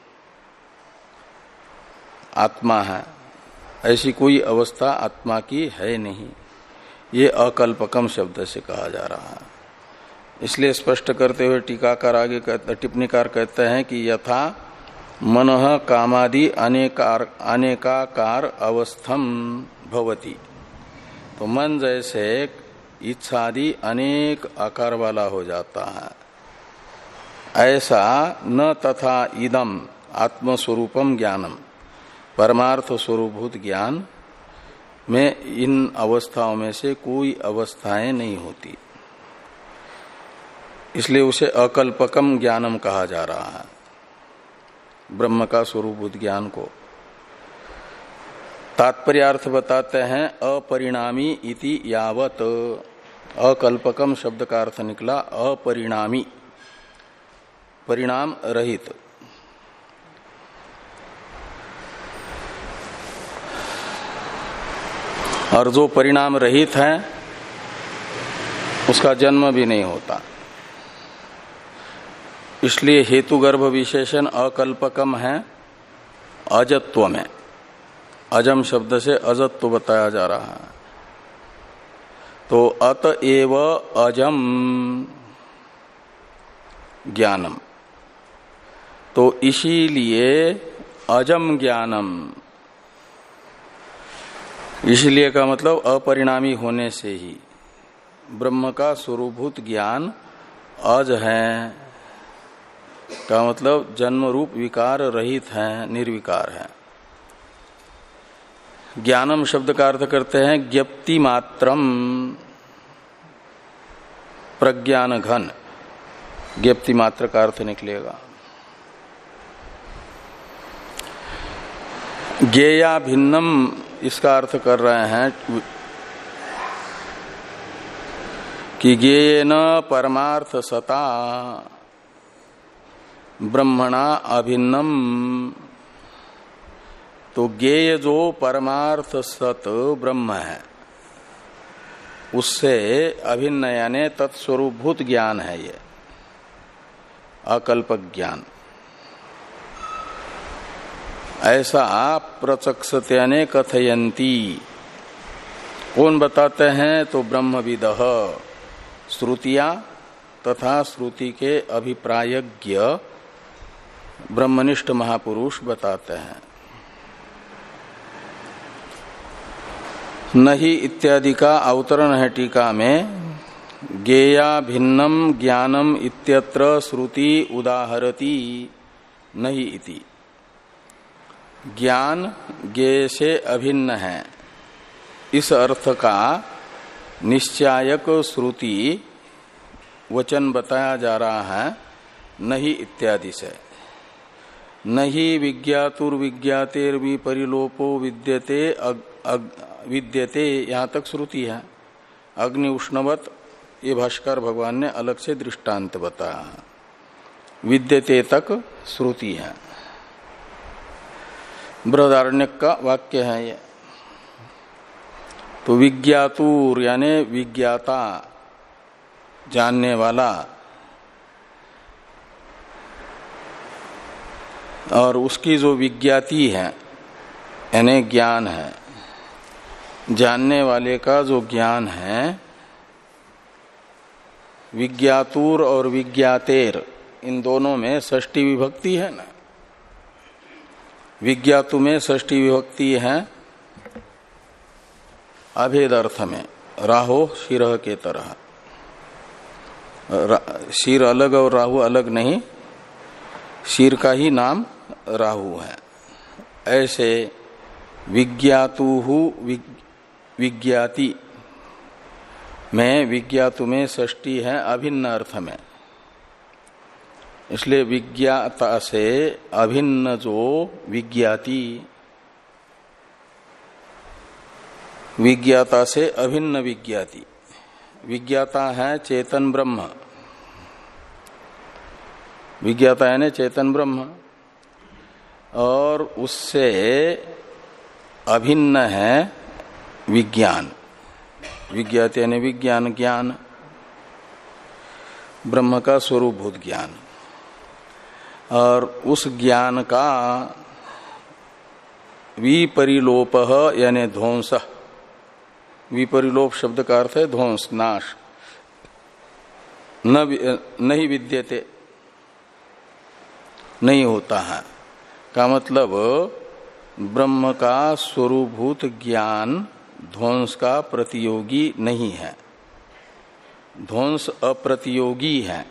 आत्मा है। ऐसी कोई अवस्था आत्मा की है नहीं। ये अकल्पकम शब्द से कहा जा रहा है। इसलिए स्पष्ट करते हुए टीकाकार आगे कहते, टिप्पणीकार कहते हैं कि यथा मनः कामादि अनेकार अनेकाकार अवस्थम भवति। तो मन जैसे इच्छादि अनेक आकार वाला हो जाता है, ऐसा न तथा इदम आत्मस्वरूपम ज्ञानम, परमार्थ स्वरूपभूत ज्ञान में इन अवस्थाओं में से कोई अवस्थाएं नहीं होती। इसलिए उसे अकल्पकम ज्ञानम कहा जा रहा है, ब्रह्म का स्वरूपभूत ज्ञान को। तात्पर्यार्थ बताते हैं अपरिणामी इति यावत। अकल्पकम शब्द का अर्थ निकला अपरिणामी, परिणाम रहित। और जो परिणाम रहित है उसका जन्म भी नहीं होता। इसलिए हेतुगर्भ विशेषण अकल्पकम है अजत्व में। अजम शब्द से अजत्व बताया जा रहा है। तो अतएव अजम ज्ञानम, तो इसीलिए अजम ज्ञानम, इसलिए का मतलब अपरिणामी होने से ही ब्रह्म का स्वरूपभूत ज्ञान अज है, का मतलब जन्म रूप विकार रहित है, निर्विकार है। ज्ञानम शब्द का अर्थ करते हैं ज्ञप्ति मात्रम प्रज्ञान घन। ज्ञप्ति मात्र का अर्थ निकलेगा। ज्ञेया भिन्नम इसका अर्थ कर रहे हैं कि ज्ञेयेन परमार्थ सता ब्रह्मणा अभिन्नम। तो ज्ञेय जो परमार्थ सत ब्रह्म है उससे अभिन्न यानी तत्स्वरूपभूत ज्ञान है ये अकल्पक ज्ञान। ऐसा प्रचक्षत्याने कथयन्ति। कौन बताते हैं? तो ब्रह्मविदः, श्रुतियां तथा श्रुति के अभिप्रायज्ञ ब्रह्मनिष्ठ महापुरुष बताते हैं। नहीं इत्यादि का अवतरण है टीका में, गेया भिन्नम ज्ञानम इत्यत्र श्रुति उदाहरति नहीं इति। ज्ञान ज्ञेय से अभिन्न है, इस अर्थ का निश्चायक श्रुति वचन बताया जा रहा है नहीं इत्यादि से। नहीं विज्ञातुर्विज्ञातेर विपरिलोपो विद्यते अग, अग, विद्यते, यहाँ तक श्रुति है। अग्नि उष्णवत ये भाष्कर भगवान ने अलग से दृष्टांत बताया। विद्यते तक श्रुति है, बृहदारण्यक का वाक्य है ये। तो विज्ञातुर यानी विज्ञाता, जानने वाला, और उसकी जो विज्ञाति है यानी ज्ञान है, जानने वाले का जो ज्ञान है, विज्ञातुर और विज्ञातेर इन दोनों में षष्ठी विभक्ति है ना। विज्ञातु में षष्ठी विभक्ति है अभेद अर्थ में, राहो शिरह के तरह। शीर अलग और राहु अलग नहीं, शीर का ही नाम राहु है। ऐसे विज्ञातु विज्ञाति में, विज्ञातु में षष्ठी है अभिन्न अर्थ में। इसलिए विज्ञाता से अभिन्न जो विज्ञाति, विज्ञाता से अभिन्न विज्ञाति, विज्ञाता है चेतन ब्रह्म, विज्ञाता है चेतन ब्रह्म, और उससे अभिन्न है विज्ञान। विज्ञाति यानी विज्ञान, ज्ञान, ब्रह्म का स्वरूपभूत ज्ञान। और उस ज्ञान का विपरिलोप यानी ध्वंस, विपरिलोप शब्द का अर्थ है ध्वंस, नाश। न नहीं विद्यते, नहीं होता है का मतलब ब्रह्म का स्वरूपभूत ज्ञान ध्वंस का प्रतियोगी नहीं है, ध्वंस अप्रतियोगी है।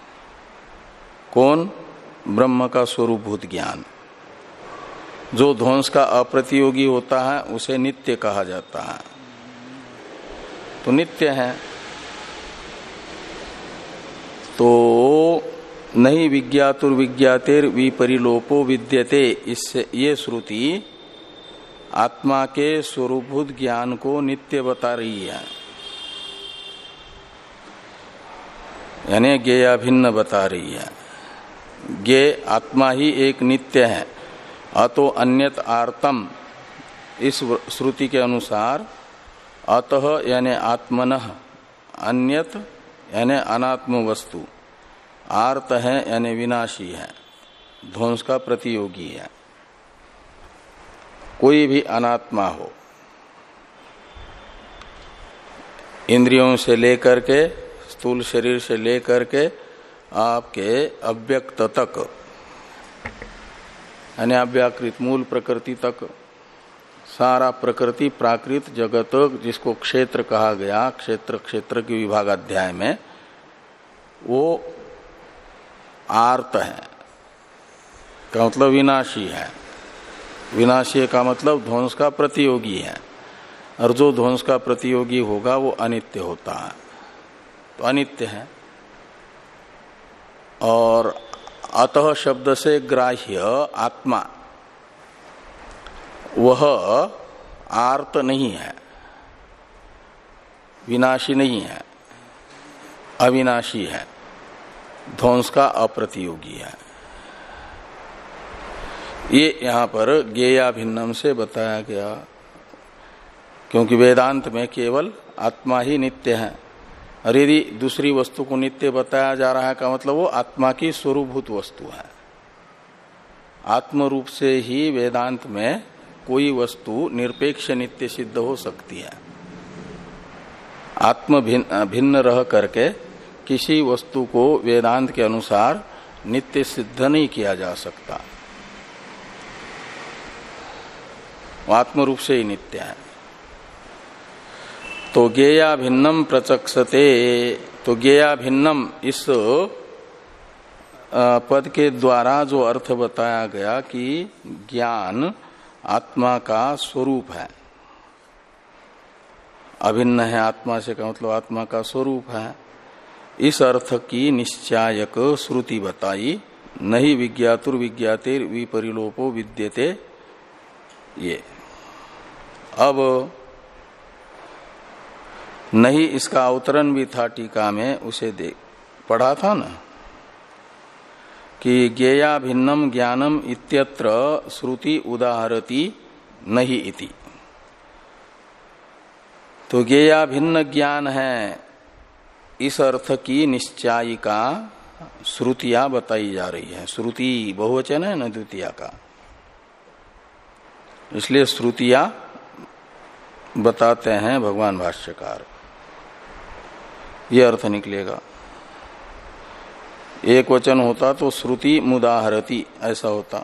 कौन? ब्रह्म का स्वरूपभूत ज्ञान। जो ध्वंस का अप्रतियोगी होता है उसे नित्य कहा जाता है, तो नित्य है। तो नहीं विज्ञातुर्विज्ञातेर विपरिलोपो विद्यते, इससे ये श्रुति आत्मा के स्वरूपभूत ज्ञान को नित्य बता रही है, यानी ज्ञेया भिन्न बता रही है। ज्ञेय आत्मा ही एक नित्य है, अतो अन्यत आर्तम, इस श्रुति के अनुसार अतः यानी आत्मनः, अन्यत यानी अनात्म वस्तु, आर्त है यानी विनाशी है, ध्वंस का प्रतियोगी है। कोई भी अनात्मा हो, इंद्रियों से लेकर के, स्थूल शरीर से लेकर के आपके अव्यक्त तक यानी अव्याकृत मूल प्रकृति तक, सारा प्रकृति प्राकृत जगत जिसको क्षेत्र कहा गया, क्षेत्र क्षेत्र के विभागाध्याय में, वो आर्त है का मतलब विनाशी है। विनाशी का मतलब ध्वंस का प्रतियोगी है, और जो ध्वंस का प्रतियोगी होगा वो अनित्य होता है, तो अनित्य है। और अतः शब्द से ग्राह्य आत्मा वह आर्त नहीं है, विनाशी नहीं है, अविनाशी है, ध्वंस का अप्रतियोगी है। ये यहां पर ज्ञेया भिन्नम से बताया गया, क्योंकि वेदांत में केवल आत्मा ही नित्य है, और यदि दूसरी वस्तु को नित्य बताया जा रहा है का मतलब वो आत्मा की स्वरूपभूत वस्तु है। आत्म रूप से ही वेदांत में कोई वस्तु निरपेक्ष नित्य सिद्ध हो सकती है। आत्म भिन्न, भिन्न रह करके किसी वस्तु को वेदांत के अनुसार नित्य सिद्ध नहीं किया जा सकता। आत्म रूप से ही नित्य है। तो ज्ञेया भिन्नम प्रचक्षते, तो ज्ञेया भिन्नम इस पद के द्वारा जो अर्थ बताया गया कि ज्ञान आत्मा का स्वरूप है, अभिन्न है आत्मा से का मतलब आत्मा का स्वरूप है, इस अर्थ की निश्चायक श्रुति बताई। नहीं विज्ञातुर विज्ञातिर विपरिलोपो विद्यते। ये अब नहीं इसका अवतरण भी था टीका में, उसे देख पढ़ा था ना कि ज्ञेया भिन्नम ज्ञानम इत्यत्र श्रुति उदाहरति नहीं इति। तो ज्ञेया भिन्न ज्ञान है, इस अर्थ की निश्चायिका श्रुतियां बताई जा रही है। श्रुति बहुवचन है न द्वितीया का, इसलिए श्रुतियां बताते हैं भगवान भाष्यकार। ये अर्थ निकलेगा। एक वचन होता तो श्रुति मुदाहरति ऐसा होता।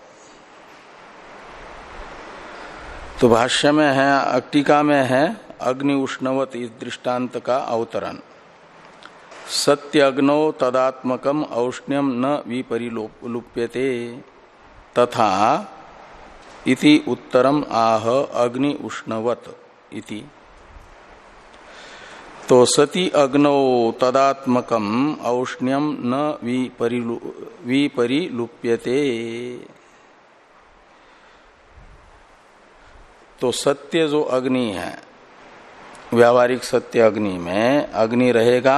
तो भाष्य में है, टीका में है अग्नि उष्णवत इस दृष्टांत का अवतरण। सत्य अग्नौ तदात्मकम औष्ण्यम न विपरिलुप्यते तथा इति उत्तरम आह अग्नि उष्णवत इति। तो सति अग्नौ तदात्मकम औष्ण्यम न विपरिलु विपरिलुप्यते। तो सत्य जो अग्नि है, व्यावहारिक सत्य अग्नि में अग्नि रहेगा,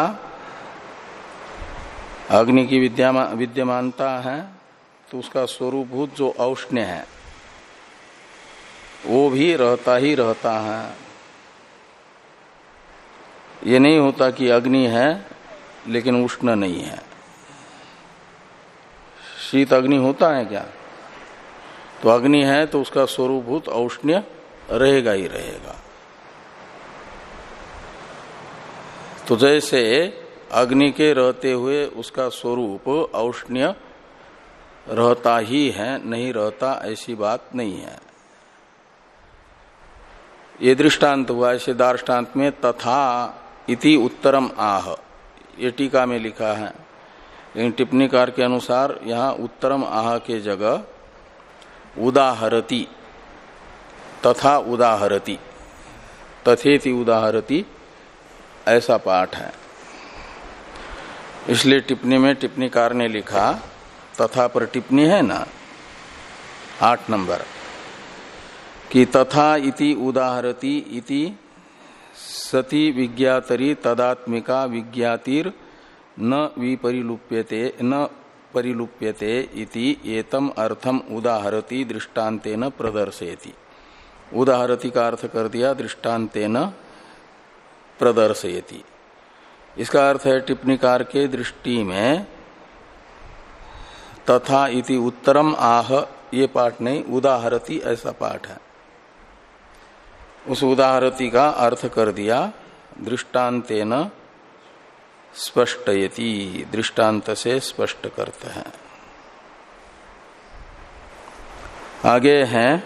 अग्नि की विद्यमा विद्यमानता है, तो उसका स्वरूपभूत जो औष्ण्य है वो भी रहता ही रहता है। ये नहीं होता कि अग्नि है लेकिन उष्ण नहीं है। शीत अग्नि होता है क्या? तो अग्नि है तो उसका स्वरूपभूत औष्ण्य रहेगा ही रहेगा। तो जैसे अग्नि के रहते हुए उसका स्वरूप औष्ण्य रहता ही है, नहीं रहता ऐसी बात नहीं है। ये दृष्टांत हुआ। ऐसे दार्ष्टान्त में तथा इति उत्तरम आह, ये टीका में लिखा है, लेकिन टिप्पणीकार के अनुसार यहाँ उत्तरम आह के जगह उदाहरति, तथा उदाहरति, तथेति उदाहरति ऐसा पाठ है। इसलिए टिप्पणी में टिप्पणीकार ने लिखा, तथा पर टिप्पणी है ना आठ नंबर, कि तथा इति उदाहरति इति सति विज्ञातरी तदात्मिका विज्ञातिर न विपरिलुप्यते न परिलुप्यते इति एतम अर्थम उदाहरति दृष्टान्तेन प्रदर्शयति। उदाहरति का अर्थ कर दिया दृष्टान्तेन प्रदर्शयति। इसका अर्थ है टिप्पणीकार के दृष्टि में तथा इति उत्तरम आह ये पाठ नहीं, उदाहरति ऐसा पाठ है। उस उदाहरति का अर्थ कर दिया दृष्टान्तेन स्पष्टयति, दृष्टांत से स्पष्ट करते हैं। आगे हैं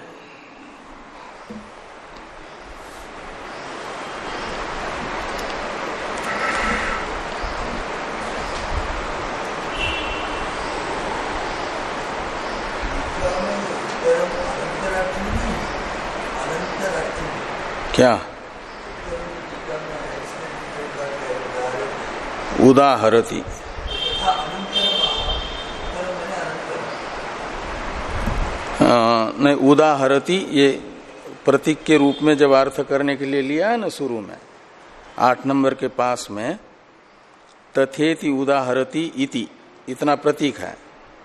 क्या उदाहरति, नहीं उदाहरति ये प्रतीक के रूप में जब अर्थ करने के लिए लिया है ना शुरू में आठ नंबर के पास में, तथेति उदाहरति इति इतना प्रतीक है।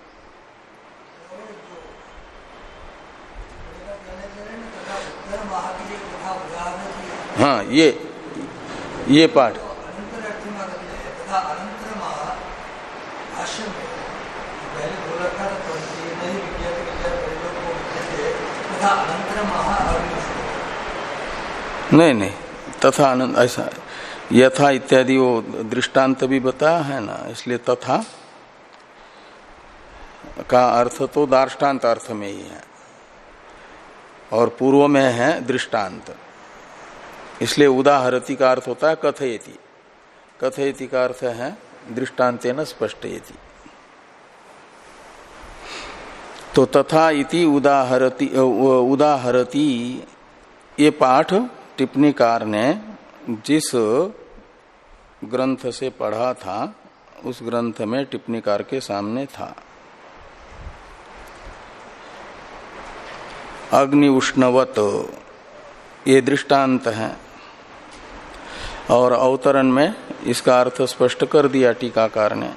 हाँ ये ये पाठ तथा अनंतरम नहीं नहीं तथा अनंत ऐसा यथा इत्यादि वो दृष्टांत भी बताया है ना, इसलिए तथा का अर्थ तो दार्ष्टान्त अर्थ में ही है और पूर्व में है दृष्टांत, इसलिए उदाहरति का अर्थ होता है कथयति। कथयति का अर्थ है दृष्टान्तेन स्पष्टयति। तो तथा इति उदाहरति उदाहरति ये पाठ टिप्पणीकार ने जिस ग्रंथ से पढ़ा था उस ग्रंथ में टिप्पणीकार के सामने था। अग्नि उष्णवत ये दृष्टांत है और अवतरण में इसका अर्थ स्पष्ट कर दिया टीकाकार ने।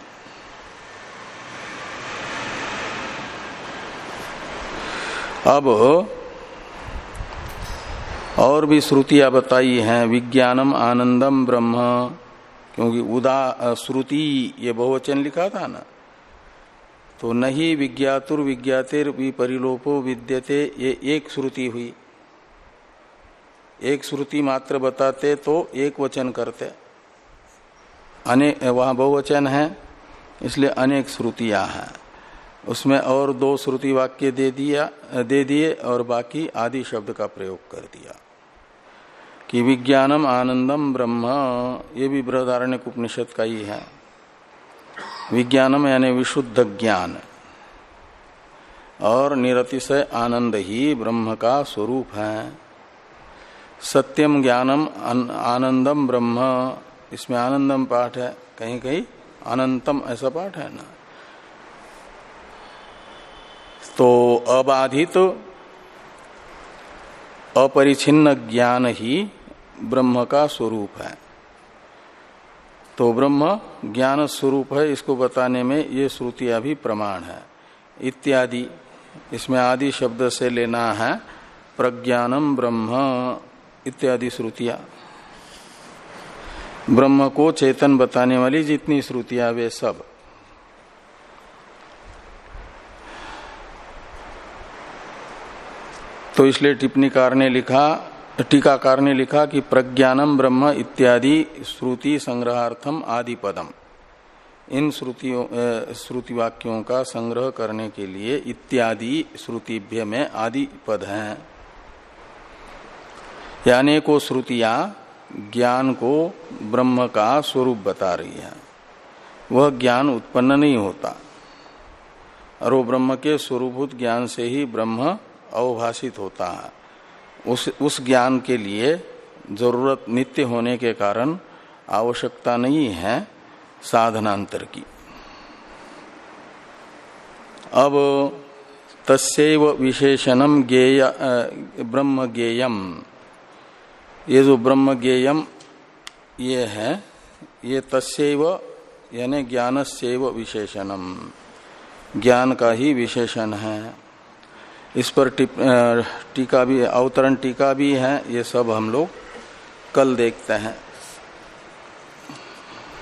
अब और भी श्रुतियां बताई हैं, विज्ञानम आनंदम ब्रह्म, क्योंकि उदा श्रुति ये बहुवचन लिखा था ना, तो नहीं विज्ञातुर विज्ञातिर विपरिलोपो विद्यते, ये एक श्रुति हुई। एक श्रुति मात्र बताते तो एक वचन करते, अनेक वहां बहुवचन है इसलिए अनेक श्रुतियां हैं। उसमें और दो श्रुति वाक्य दे दिया दे दिए और बाकी आदि शब्द का प्रयोग कर दिया कि विज्ञानम आनंदम ब्रह्म, ये भी बृहदारण्यक उपनिषद का ही है। विज्ञानम यानी विशुद्ध ज्ञान और निरतिशय आनंद ही ब्रह्म का स्वरूप है। सत्यम ज्ञानम आनंदम ब्रह्म, इसमें आनंदम पाठ है, कहीं कहीं अनंतम ऐसा पाठ है ना। तो अबाधित अपरिछिन्न ज्ञान ही ब्रह्म का स्वरूप है। तो ब्रह्म ज्ञान स्वरूप है, इसको बताने में ये श्रुतियां भी प्रमाण है। इत्यादि इसमें आदि शब्द से लेना है प्रज्ञानम ब्रह्म इत्यादि श्रुतियां। ब्रह्म को चेतन बताने वाली जितनी श्रुतियां वे सब। तो इसलिए टिप्पणीकार ने लिखा टीकाकार ने लिखा कि प्रज्ञानम ब्रह्म इत्यादि श्रुति संग्रहार्थम आदि पदम, इन श्रुतियों श्रुति वाक्यों का संग्रह करने के लिए इत्यादि श्रुतिभ्य में आदि पद हैं। यानी को श्रुतियां ज्ञान को ब्रह्म का स्वरूप बता रही है, वह ज्ञान उत्पन्न नहीं होता और वो ब्रह्म के स्वरूपभूत ज्ञान से ही ब्रह्म अवभाषित होता है। उस उस ज्ञान के लिए जरूरत नित्य होने के कारण आवश्यकता नहीं है साधनांतर की। अब तस्यैव विशेषणम ज्ञेय ब्रह्म ज्ञेयम, ये जो ब्रह्म ज्ञेयम ये है, ये तस्यैव यानी ज्ञानस्यैव विशेषणम, ज्ञान का ही विशेषण है। इस पर टीका भी, अवतरण टीका भी है, ये सब हम लोग कल देखते हैं।